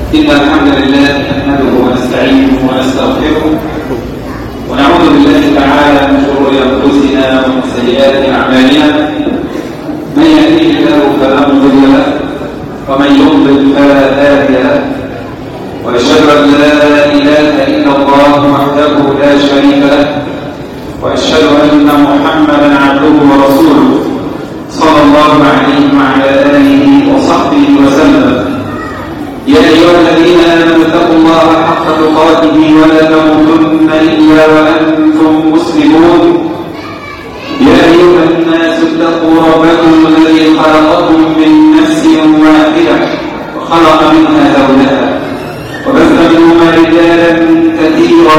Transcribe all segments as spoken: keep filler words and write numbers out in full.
إن الحمد لله نحمده ونستعينه ونستغفره ونعوذ بالله تعالى من شرور أنفسنا ومن سيئات أعمالنا. من يهديه الله فلا مضل له ومن يضلل فلا هادي له، وأشهد أن لا إله إلا الله وحده لا شريك له، وأشهد أن محمدا عبده ورسوله صلى الله عليه وعلى آله وصحبه وسلم. يا أيها الذين آمنوا اتقوا الله حق تقاته ولا تموتن إلا وأنتم مسلمون. يا أيها الناس اتقوا ربكم الذي خلقكم من نفس واحدة وخلق منها زوجها وبث منهما رجالا كثيرا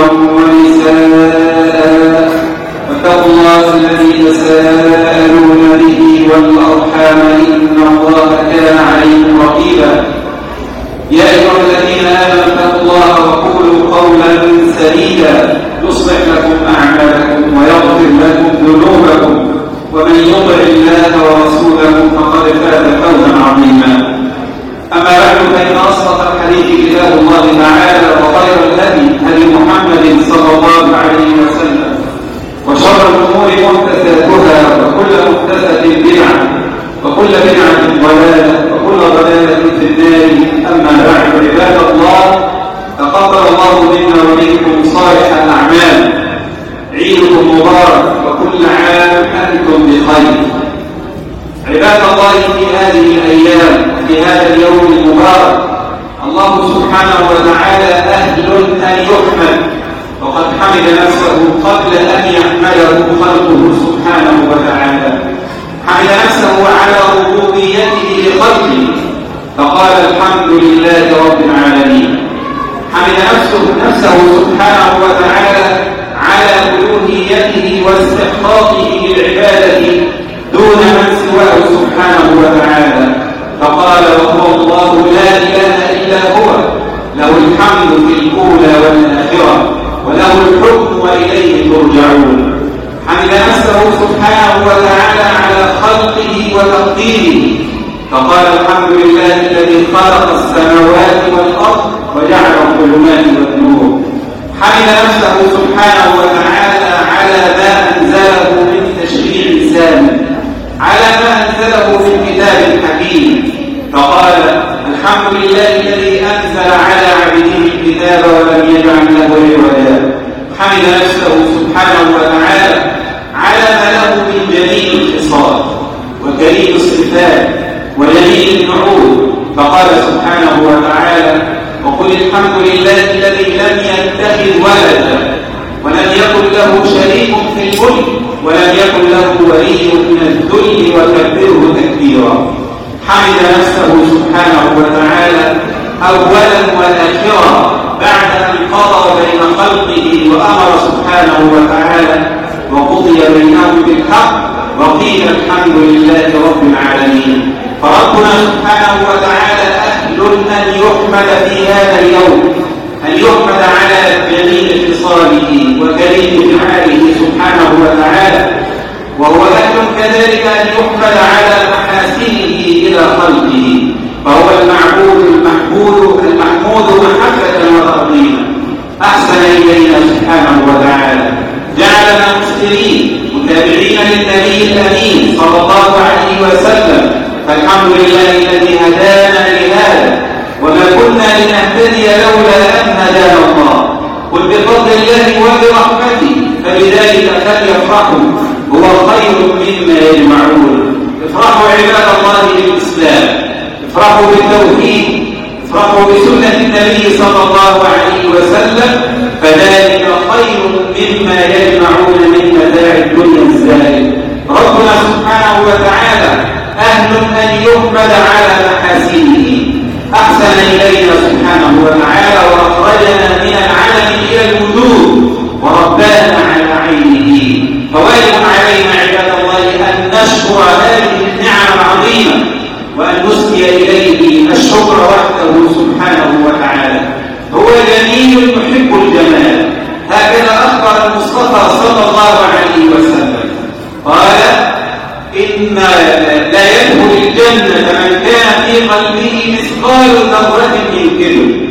ونساء، واتقوا الله الذي تساءلون به والأرحام إن الله كان عليكم رقيبا. يا أيها الذين آمنوا اتقوا الله وقولوا قولا سديدا يصلح لكم أعمالكم ويغفر لكم ذنوبكم، ومن يطع الله ورسوله فقد فاز فوزا عظيما. أما بعد، فإن أصدق الحديث كتاب الله تعالى، وخير الهدي هدي محمد صلى الله عليه وسلم، وشر الأمور محدثاتها، وكل محدثة بدعة، وكل بدعة ضلالة، وكل ضلالة في النار. أما بعد، عباد الله، تقبل الله منا ومنكم صالح الأعمال. عيدكم مبارك وكل عام أنتم بخير. عباد الله، في هذه الأيام في هذا اليوم المبارك الله سبحانه وتعالى أهل أن يحمد، وقد حمد نفسه قبل أن يحمده خلقه سبحانه وتعالى. حمد نفسه على ربوبيته لخلقه فقال الحمد لله رب العالمين. حمد نفسه, نفسه سبحانه وتعالى على ألوهيته واستحقاقه للعبادة دون من سواه سبحانه وتعالى فقال وهو الله لا إله إلا هو، له الحمد في الأولى والآخرة وله الحكم وإليه ترجعون. حمد نفسه سبحانه وتعالى على خلقه وتقديره فقال الحمد لله الذي خلق السماوات والأرض وجعل الظلمات والنور. حمد نفسه سبحانه وتعالى على ما أنزله من تشريع سامي، على ما أنزله في الكتاب الحكيم فقال الحمد لله الذي أنزل على عبده الكتاب ولم يجعل له عوجا. حمد نفسه سبحانه وتعالى على ما له من جميل الخصال وكريم الصفات وجميل النعوت فقال سبحانه وتعالى وقل الحمد لله الذي لم يتخذ ولدا ولم يكن له شريك في الملك ولم يكن له ولي من الذل وكبره تكبيرا. حمد نفسه سبحانه وتعالى أولا وآخرا بعد أن قضى بين خلقه وأمر سبحانه وتعالى وقضي بينهم بالحق وقيل الحمد لله رب العالمين. فربنا سبحانه وتعالى أهل أن يحمد في هذا اليوم، أن يحمد على جميل خصاله وكريم فعاله سبحانه وتعالى، وهو أهل كذلك أن يحمد على محاسنه إلى خلقه، فهو المعبود المحمود المحمود محبة وتعظيما. أحسن إلينا سبحانه وتعالى، جعلنا مسلمين متابعين للنبي الأمين صلى الله عليه وسلم. فالحمد لله الذي هدانا لهذا، وما كنا لنهتدي لولا أن هدانا الله. قل بفضل الله وبرحمته فبذلك فليفرحوا هو خير مما يجمعون. افرحوا عباد الله بالإسلام، افرحوا بالتوحيد، افرحوا بسنة النبي صلى الله عليه وسلم، فذلك خير مما يجمعون من متاع الدنيا الزائل. ربنا سبحانه وتعالى أهل أن يحمد على محاسنه. أحسن إلينا سبحانه وتعالى وأخرجنا من العدم إلى الوجود وربانا على عينه. فواجب علينا عباد الله أن نشكر هذه النعم العظيمة وأن نسقي إليه الشكر وحده سبحانه وتعالى. هو جميل يحب الجمال، هكذا أخبر المصطفى صلى الله عليه وسلم قال إن لا يدخل الجنة من كان في قلبه مثقال ذرة من كبر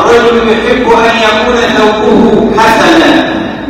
الرجل يحب أن يكون ثوبه حسنا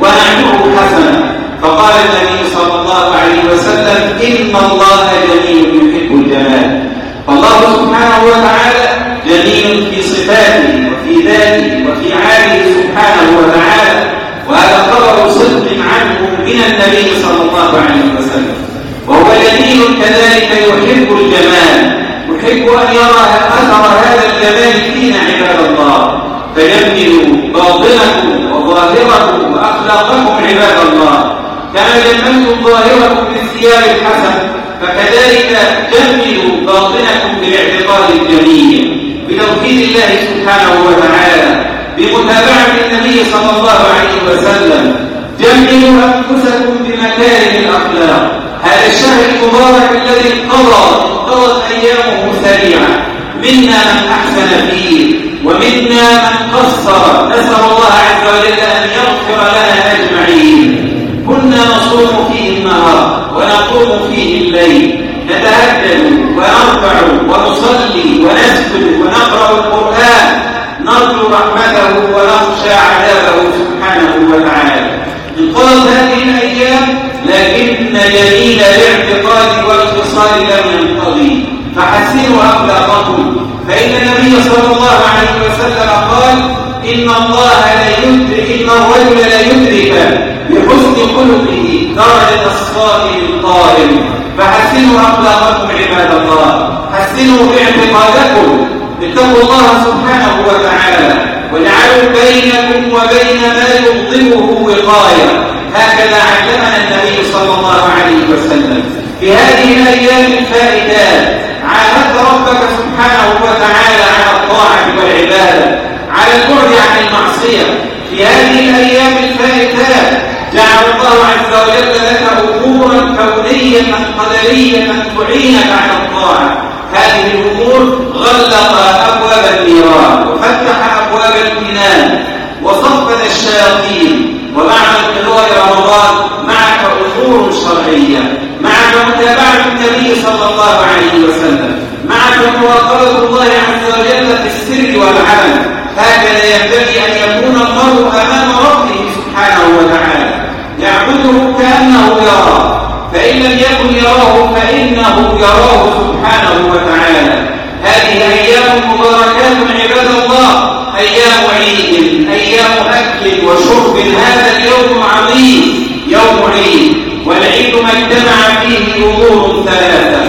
ونعله حسنا، فقال النبي صلى الله عليه وسلم إن الله جميل يحب الجمال. فالله سبحانه وتعالى جميل في صفاته وفي ذاته وفي عاله سبحانه وتعالى، وهذا خبر صدق عنه من النبي صلى الله عليه وسلم. وهو جميل كذلك يحب الجمال، يحب أن يرى أثر هذا الجمال فينا عباد الله. فجملوا باطنكم وظاهركم وأخلاقكم عباد الله، كما جملتم ظاهركم بالثياب الحسن فكذلك جملوا باطنكم بالاعتقاد الجميل، بتوحيد الله سبحانه وتعالى، بمتابعة النبي صلى الله عليه وسلم. جملوا أنفسكم بمكارم الأخلاق. هذا الشهر المبارك الذي انقضى انقضت أيامه سريعا، منا من أحسن فيه ومنا من قصر، نسأل الله عز وجل أن يغفر لنا أجمعين. كنا نصوم فيه النهار ونقوم فيه الليل، نتهجد ونرفع ونصلي ونسجد ونقرأ القرآن، نرجو رحمته ونخشى عذابه سبحانه وتعالى. انقضت هذه الأيام لكن جميل الاعتقاد والخصال لم ينقضي، فحسنوا أخلاقكم. فإن النبي صلى الله عليه وسلم قال إن الله لا يدرك إن الرجل لا يدرك بحسن خلقه درجة الصائم القائم. فحسنوا أخلاقكم عباد الله، حسنوا باعتقادكم، اتقوا الله سبحانه وتعالى، واجعلوا بينكم وبين ما يغضبه وقاية. هكذا علمنا النبي صلى الله عليه وسلم. في هذه الأيام الفائتات عاهدت ربك سبحانه وتعالى على الطاعة والعبادة، على البعد عن المعصية. في هذه الأيام الفائتات جعل الله عز وجل لك أمورا كونية قدرية تعينك على الطاعة. هذه الأمور غلق أبواب النيران وفتح أبواب الجنان وصفد الشياطين. ومع انقضاء رمضان معك أمور شرعية، معك متابعة النبي صلى الله عليه وسلم، معك مراقبة الله عز وجل في السر والعلن. هكذا ينبغي أن يكون المرء أمام ربه سبحانه وتعالى، يعبده كأنه يراه، فإن لم يكن يراه فإنه يراه سبحانه وتعالى. هذه أيام مباركات عباد الله، أيام عيد، أيام أكل وشرب. هذا اليوم عظيم، يوم عيد، والعيد ما اجتمع فيه أمور ثلاثة: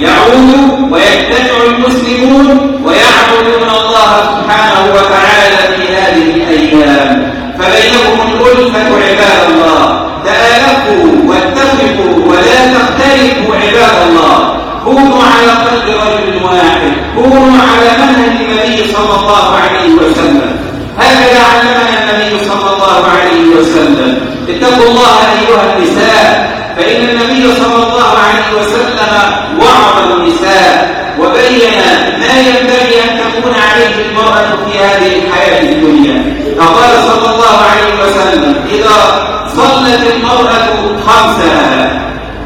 يعود ويجتمع المسلمون ويعبدون الله سبحانه وتعالى في هذه الأيام، فبينهم الألفة عباد الله. تآلفوا واتفقوا ولا تختلفوا عباد الله، كونوا على قلب رجل واحد، كونوا على منهج النبي صلى الله عليه وسلم. هكذا علمنا النبي صلى الله عليه وسلم. اتقوا الله أيها النساء، فإن النبي صلى الله عليه وسلم وعظ النساء وبين ما ينبغي أن تكون عليه المرأة في هذه الحياة الدنيا. فقال صلى الله عليه وسلم: إذا صلت المرأة خمسها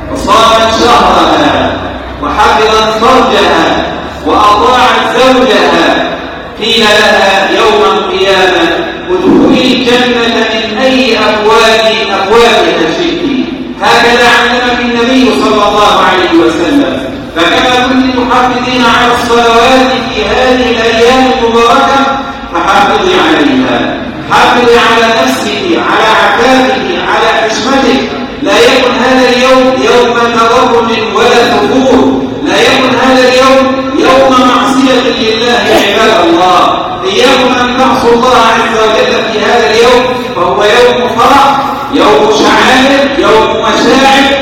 وصامت شهرها وحفظت فرجها وأطاعت زوجها قيل لها يوم القيامة: ادخلي الجنة من أي أبواب أبوابها شئت. هكذا علمك النبي صلى الله عليه وسلم. فكما كنت محافظين على الصلوات في هذه الأيام المباركة فحافظي عليها، حافظي على نفسك، على عفافك، على حشمتك. لا يكن هذا اليوم يوم تضرر ولا ثبور، لا يكن هذا اليوم يوم معصية لله عباد الله. إياكم أن تعصوا الله عز وجل في هذا اليوم، فهو يوم فرح، يوم شعائر، يوم مشاعر،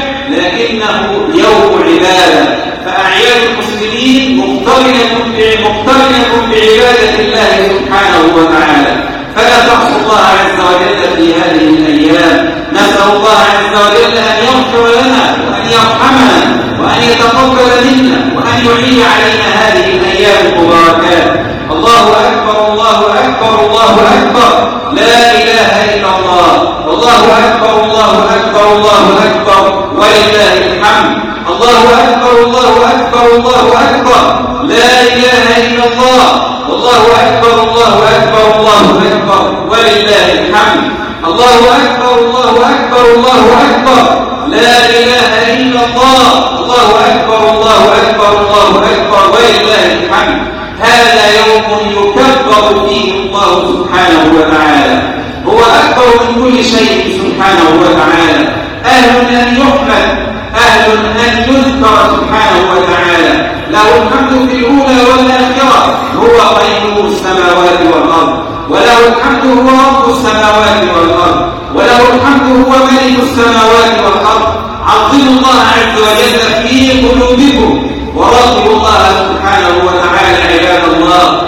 لكنه يوم عبادة. فأعياد المسلمين مقترنة مقترنة بعبادة الله سبحانه وتعالى، فلا تعصوا الله عز وجل في هذه الأيام. نسأل الله عز وجل أن يغفر لنا وأن يرحمنا وأن يتقبل منا وأن يعيد علينا هذه الأيام المباركات. الله أكبر، الله أكبر، الله أكبر، لا إله إلا الله، الله أكبر، الله أكبر، الله أكبر، ولله الحمد. الله أكبر، الله أكبر، الله أكبر، لا إله إلا الله، والله أكبر، الله أكبر، الله ولله الحمد. الله أكبر الله أكبر الله أكبر، لا إله إلا الله. الله أكبر الله أكبر الله أكبر ولله الحمد. هذا يوم يكبر فيه الله سبحانه وتعالى، هو أكبر من كل شيء سبحانه وتعالى، أهل أن يحمد، أهل أن يذكر سبحانه وتعالى. له الحمد في الأولى والآخرة، هو قيوم السماوات والأرض، وله الحمد هو رب السماوات والأرض، وله الحمد هو ملك السماوات والأرض. عظموا الله عز وجل في قلوبكم، وراقبوا الله سبحانه وتعالى عباد الله،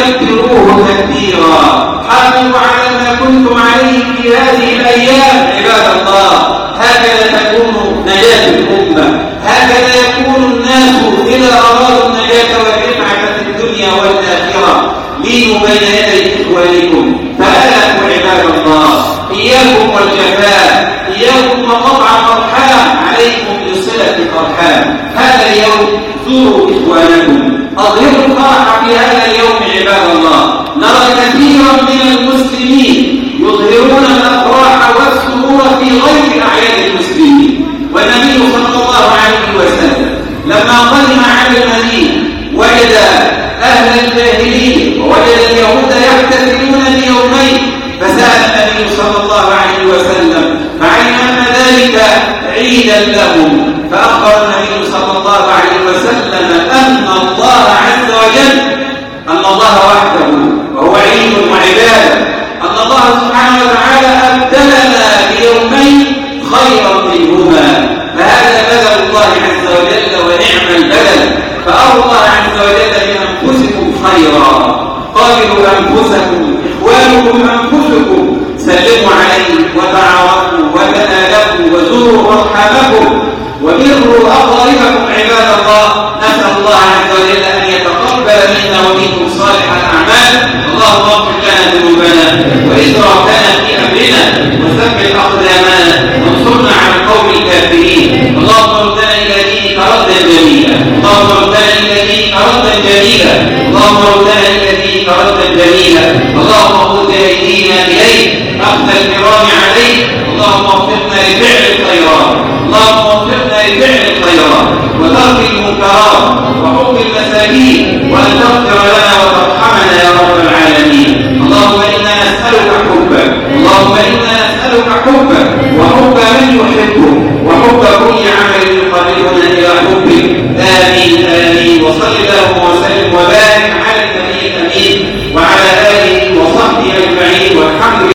وكبروه تكبيرا. حافظوا على ما كنتم عليه في هذه الأيام عباد الله. هكذا تكون نجاة الأمة، هكذا يكون الناس إذا أرادوا النجاة والرفعة في الدنيا والآخرة. لينوا بين يدي إخوانكم، فآلكوا عباد الله. إياكم والجفاء، إياكم وقطع الأرحام، عليكم بصلة الأرحام. هذا اليوم زوروا إخوانكم، أظهروا الفرح في هذا اليوم عباد الله. نرى كثيرا من المسلمين يظهرون الأفراح والسرور في غير أعياد المسلمين. والنبي صلى الله عليه وسلم لما قدم على المدينة وجد أهل الجاهلية ووجد اليهود يحتفلون بيومين، فسأل النبي صلى الله عليه وسلم فعلم أن ذلك عيدا لهم، فأخبر النبي صلى الله عليه وسلم أن الله عز وجل، أن الله وحده وهو عيد وعبادة، أن الله سبحانه وتعالى أبدلنا بيومين خيرا منهما. فهذا بدل الله عز وجل ونعم البدل. فأروا الله عز وجل بأنفسكم خيرا، قابلوا أنفسكم، إخوانكم أنفسكم، سلموا عليه وتعارفوا وتآلفوا وزوروا أرحامكم وبروا أقاربكم عباد الله. نسأل الله عز وجل أن يتقبل منا ومنكم صالح الأعمال. اللهم اغفر لنا ذنوبنا وإسرافنا في أمرنا وثبت أقدامنا وانصرنا على القوم الكافرين. اللهم ردنا إلى دينك ردا جميلا، اللهم ردنا إلى دينك ردا جميلا، اللهم ردنا إلى دينك ردا جميلا. اللهم خذ بأيدينا إليك أخذ الكرام عليك. اللهم وفقنا لفعل الخيرات، اللهم وفقنا لفعل الخيرات وترك المنكرات وحب المساكين